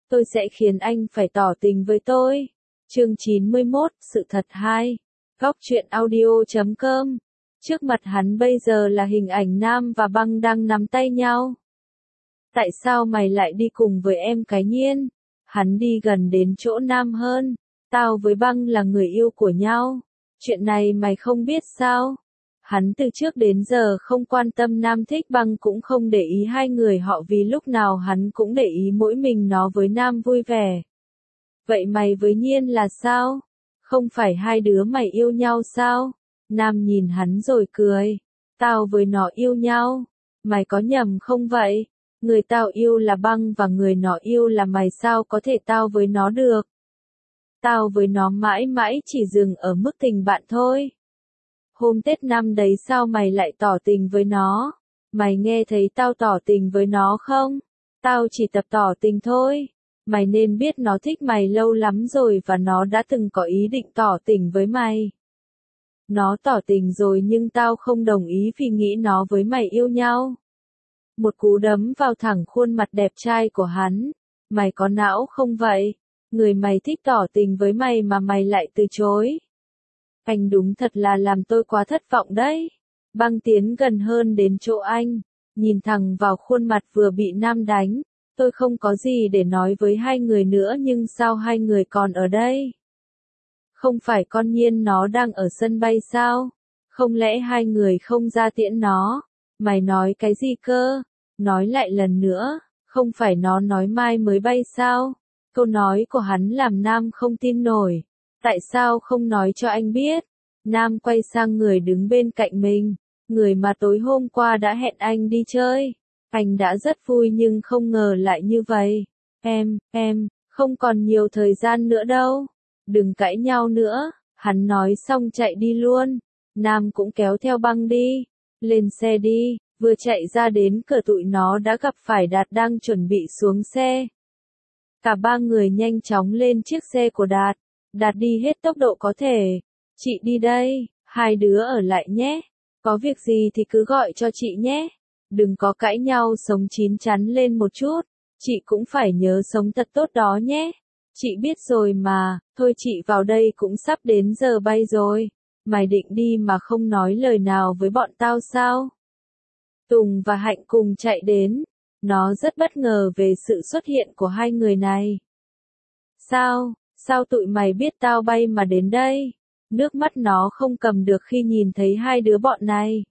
tôi sẽ khiến anh phải tỏ tình với tôi. Chương 91, sự thật 2. Góc truyện audio.com. Trước mặt hắn bây giờ là hình ảnh Nam và Băng đang nắm tay nhau. Tại sao mày lại đi cùng với em Cái Nhiên? Hắn đi gần đến chỗ Nam hơn. Tao với Băng là người yêu của nhau. Chuyện này mày không biết sao? Hắn từ trước đến giờ không quan tâm Nam thích Băng cũng không để ý hai người họ vì lúc nào hắn cũng để ý mỗi mình nó với Nam vui vẻ. Vậy mày với Nhiên là sao? Không phải hai đứa mày yêu nhau sao? Nam nhìn hắn rồi cười. Tao với nó yêu nhau. Mày có nhầm không vậy? Người tao yêu là Băng và người nó yêu là mày, sao có thể tao với nó được? Tao với nó mãi mãi chỉ dừng ở mức tình bạn thôi. Hôm Tết năm đấy sao mày lại tỏ tình với nó? Mày nghe thấy tao tỏ tình với nó không? Tao chỉ tập tỏ tình thôi. Mày nên biết nó thích mày lâu lắm rồi và nó đã từng có ý định tỏ tình với mày. Nó tỏ tình rồi nhưng tao không đồng ý vì nghĩ nó với mày yêu nhau. Một cú đấm vào thẳng khuôn mặt đẹp trai của hắn. Mày có não không vậy? Người mày thích tỏ tình với mày mà mày lại từ chối. Anh đúng thật là làm tôi quá thất vọng đấy. Băng tiến gần hơn đến chỗ anh, nhìn thẳng vào khuôn mặt vừa bị Nam đánh. Tôi không có gì để nói với hai người nữa nhưng sao hai người còn ở đây? Không phải con Nhiên nó đang ở sân bay sao? Không lẽ hai người không ra tiễn nó? Mày nói cái gì cơ? Nói lại lần nữa, không phải nó nói mai mới bay sao? Câu nói của hắn làm Nam không tin nổi. Tại sao không nói cho anh biết? Nam quay sang người đứng bên cạnh mình, người mà tối hôm qua đã hẹn anh đi chơi. Anh đã rất vui nhưng không ngờ lại như vậy. Em, không còn nhiều thời gian nữa đâu. Đừng cãi nhau nữa. Hắn nói xong chạy đi luôn. Nam cũng kéo theo Băng đi. Lên xe đi. Vừa chạy ra đến cửa tụi nó đã gặp phải Đạt đang chuẩn bị xuống xe. Cả ba người nhanh chóng lên chiếc xe của Đạt. Đạt đi hết tốc độ có thể. Chị đi đây, hai đứa ở lại nhé. Có việc gì thì cứ gọi cho chị nhé. Đừng có cãi nhau, sống chín chắn lên một chút. Chị cũng phải nhớ sống thật tốt đó nhé. Chị biết rồi mà, thôi chị vào đây cũng sắp đến giờ bay rồi. Mày định đi mà không nói lời nào với bọn tao sao? Tùng và Hạnh cùng chạy đến. Nó rất bất ngờ về sự xuất hiện của hai người này. Sao tụi mày biết tao bay mà đến đây? Nước mắt nó không cầm được khi nhìn thấy hai đứa bọn này.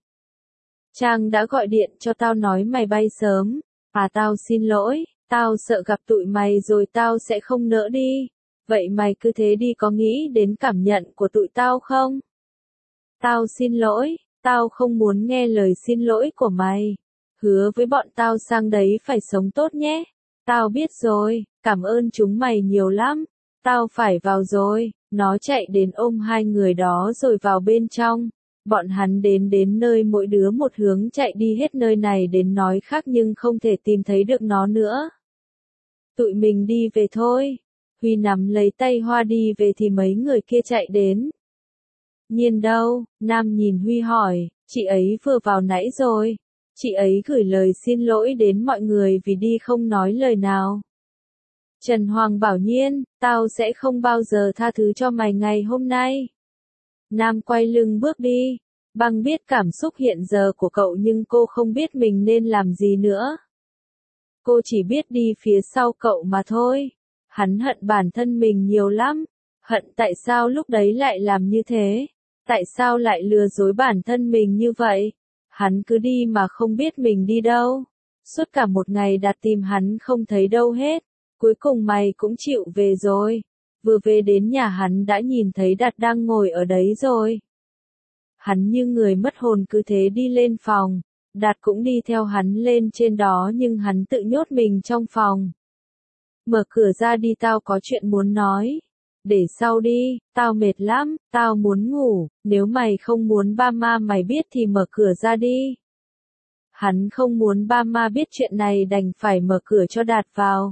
Trang đã gọi điện cho tao nói mày bay sớm. Tao xin lỗi, tao sợ gặp tụi mày rồi tao sẽ không nỡ đi. Vậy mày cứ thế đi, có nghĩ đến cảm nhận của tụi tao không? Tao xin lỗi, tao không muốn nghe lời xin lỗi của mày. Hứa với bọn tao sang đấy phải sống tốt nhé. Tao biết rồi, cảm ơn chúng mày nhiều lắm. Tao phải vào rồi. Nó chạy đến ôm hai người đó rồi vào bên trong. Bọn hắn đến nơi mỗi đứa một hướng, chạy đi hết nơi này đến nói khác nhưng không thể tìm thấy được nó nữa. Tụi mình đi về thôi. Huy nắm lấy tay Hoa đi về thì mấy người kia chạy đến. Nhiên đâu? Nam nhìn Huy hỏi. Chị ấy vừa vào nãy rồi. Chị ấy gửi lời xin lỗi đến mọi người vì đi không nói lời nào. Trần Hoàng bảo Nhiên, tao sẽ không bao giờ tha thứ cho mày ngày hôm nay. Nam quay lưng bước đi. Băng biết cảm xúc hiện giờ của cậu nhưng cô không biết mình nên làm gì nữa. Cô chỉ biết đi phía sau cậu mà thôi. Hắn hận bản thân mình nhiều lắm. Hận tại sao lúc đấy lại làm như thế. Tại sao lại lừa dối bản thân mình như vậy. Hắn cứ đi mà không biết mình đi đâu. Suốt cả một ngày Đạt tìm hắn không thấy đâu hết. Cuối cùng mày cũng chịu về rồi. Vừa về đến nhà hắn đã nhìn thấy Đạt đang ngồi ở đấy rồi. Hắn như người mất hồn cứ thế đi lên phòng. Đạt cũng đi theo hắn lên trên đó nhưng hắn tự nhốt mình trong phòng. Mở cửa ra đi, tao có chuyện muốn nói. Để sau đi, tao mệt lắm, tao muốn ngủ, nếu mày không muốn ba ma mày biết thì mở cửa ra đi. Hắn không muốn ba ma biết chuyện này đành phải mở cửa cho Đạt vào.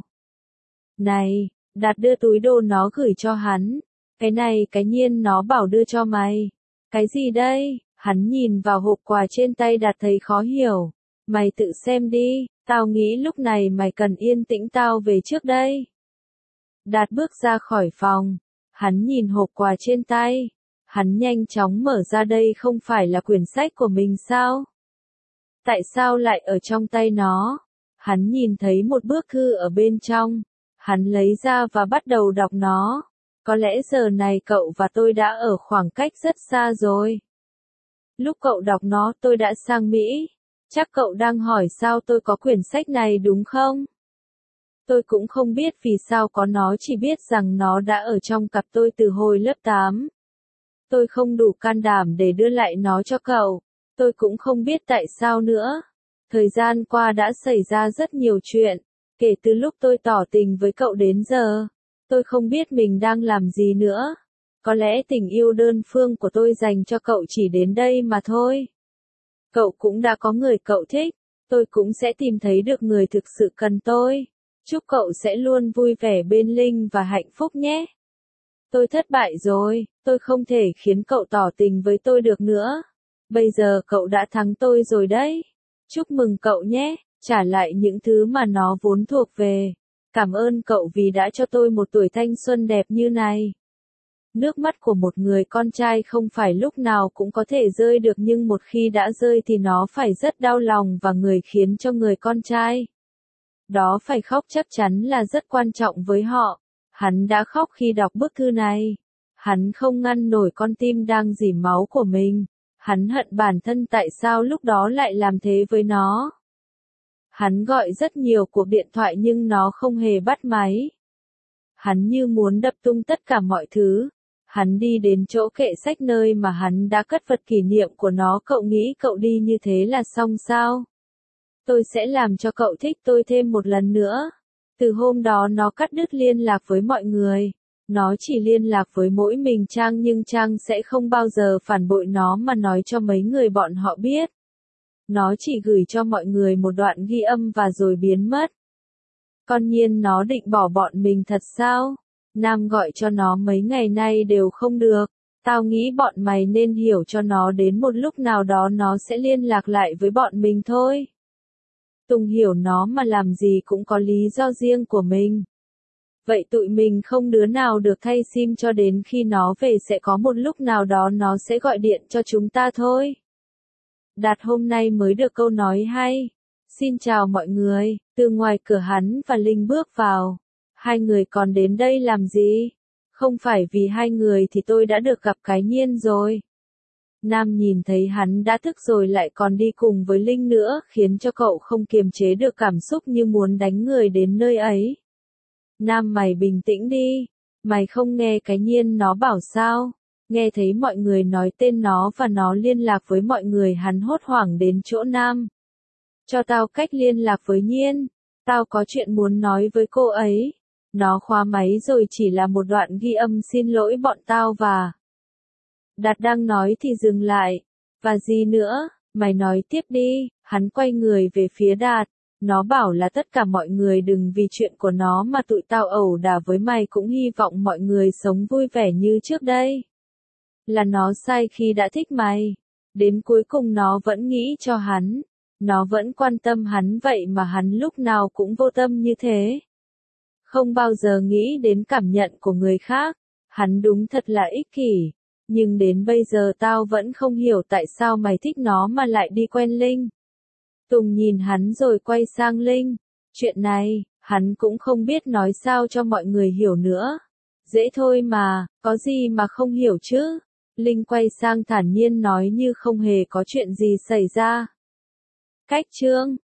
Này, Đạt đưa túi đồ nó gửi cho hắn. Cái này Cái Nhiên nó bảo đưa cho mày. Cái gì đây? Hắn nhìn vào hộp quà trên tay Đạt thấy khó hiểu. Mày tự xem đi, tao nghĩ lúc này mày cần yên tĩnh, tao về trước đây. Đạt bước ra khỏi phòng. Hắn nhìn hộp quà trên tay. Hắn nhanh chóng mở ra, đây không phải là quyển sách của mình sao? Tại sao lại ở trong tay nó? Hắn nhìn thấy một bức thư ở bên trong. Hắn lấy ra và bắt đầu đọc nó. Có lẽ giờ này cậu và tôi đã ở khoảng cách rất xa rồi. Lúc cậu đọc nó tôi đã sang Mỹ. Chắc cậu đang hỏi sao tôi có quyển sách này đúng không? Tôi cũng không biết vì sao có nó, chỉ biết rằng nó đã ở trong cặp tôi từ hồi lớp 8. Tôi không đủ can đảm để đưa lại nó cho cậu. Tôi cũng không biết tại sao nữa. Thời gian qua đã xảy ra rất nhiều chuyện. Kể từ lúc tôi tỏ tình với cậu đến giờ, tôi không biết mình đang làm gì nữa. Có lẽ tình yêu đơn phương của tôi dành cho cậu chỉ đến đây mà thôi. Cậu cũng đã có người cậu thích. Tôi cũng sẽ tìm thấy được người thực sự cần tôi. Chúc cậu sẽ luôn vui vẻ bên Linh và hạnh phúc nhé. Tôi thất bại rồi, tôi không thể khiến cậu tỏ tình với tôi được nữa. Bây giờ cậu đã thắng tôi rồi đấy. Chúc mừng cậu nhé, trả lại những thứ mà nó vốn thuộc về. Cảm ơn cậu vì đã cho tôi một tuổi thanh xuân đẹp như này. Nước mắt của một người con trai không phải lúc nào cũng có thể rơi được, nhưng một khi đã rơi thì nó phải rất đau lòng và người khiến cho người con trai đó phải khóc chắc chắn là rất quan trọng với họ. Hắn đã khóc khi đọc bức thư này. Hắn không ngăn nổi con tim đang rỉ máu của mình. Hắn hận bản thân tại sao lúc đó lại làm thế với nó. Hắn gọi rất nhiều cuộc điện thoại nhưng nó không hề bắt máy. Hắn như muốn đập tung tất cả mọi thứ. Hắn đi đến chỗ kệ sách nơi mà hắn đã cất vật kỷ niệm của nó. Cậu nghĩ cậu đi như thế là xong sao? Tôi sẽ làm cho cậu thích tôi thêm một lần nữa. Từ hôm đó nó cắt đứt liên lạc với mọi người. Nó chỉ liên lạc với mỗi mình Trang, nhưng Trang sẽ không bao giờ phản bội nó mà nói cho mấy người bọn họ biết. Nó chỉ gửi cho mọi người một đoạn ghi âm và rồi biến mất. Con Nhiên nó định bỏ bọn mình thật sao? Nam gọi cho nó mấy ngày nay đều không được. Tao nghĩ bọn mày nên hiểu cho nó, đến một lúc nào đó nó sẽ liên lạc lại với bọn mình thôi. Tùng hiểu nó mà làm gì cũng có lý do riêng của mình. Vậy tụi mình không đứa nào được thay sim cho đến khi nó về, sẽ có một lúc nào đó nó sẽ gọi điện cho chúng ta thôi. Đạt hôm nay mới được câu nói hay. Xin chào mọi người, từ ngoài cửa hắn và Linh bước vào. Hai người còn đến đây làm gì? Không phải vì hai người thì tôi đã được gặp cái Nhiên rồi. Nam nhìn thấy hắn đã thức rồi lại còn đi cùng với Linh nữa, khiến cho cậu không kiềm chế được cảm xúc như muốn đánh người đến nơi ấy. Nam, mày bình tĩnh đi. Mày không nghe cái Nhiên nó bảo sao? Nghe thấy mọi người nói tên nó và nó liên lạc với mọi người, hắn hốt hoảng đến chỗ Nam. Cho tao cách liên lạc với Nhiên. Tao có chuyện muốn nói với cô ấy. Nó khóa máy rồi, chỉ là một đoạn ghi âm xin lỗi bọn tao và... Đạt đang nói thì dừng lại. Và gì nữa, mày nói tiếp đi. Hắn quay người về phía Đạt. Nó bảo là tất cả mọi người đừng vì chuyện của nó mà tụi tao ẩu đả với mày, cũng hy vọng mọi người sống vui vẻ như trước đây. Là nó sai khi đã thích mày. Đến cuối cùng nó vẫn nghĩ cho hắn. Nó vẫn quan tâm hắn, vậy mà hắn lúc nào cũng vô tâm như thế. Không bao giờ nghĩ đến cảm nhận của người khác. Hắn đúng thật là ích kỷ. Nhưng đến bây giờ tao vẫn không hiểu tại sao mày thích nó mà lại đi quen Linh. Tùng nhìn hắn rồi quay sang Linh. Chuyện này, hắn cũng không biết nói sao cho mọi người hiểu nữa. Dễ thôi mà, có gì mà không hiểu chứ. Linh quay sang thản nhiên nói như không hề có chuyện gì xảy ra. Cách chương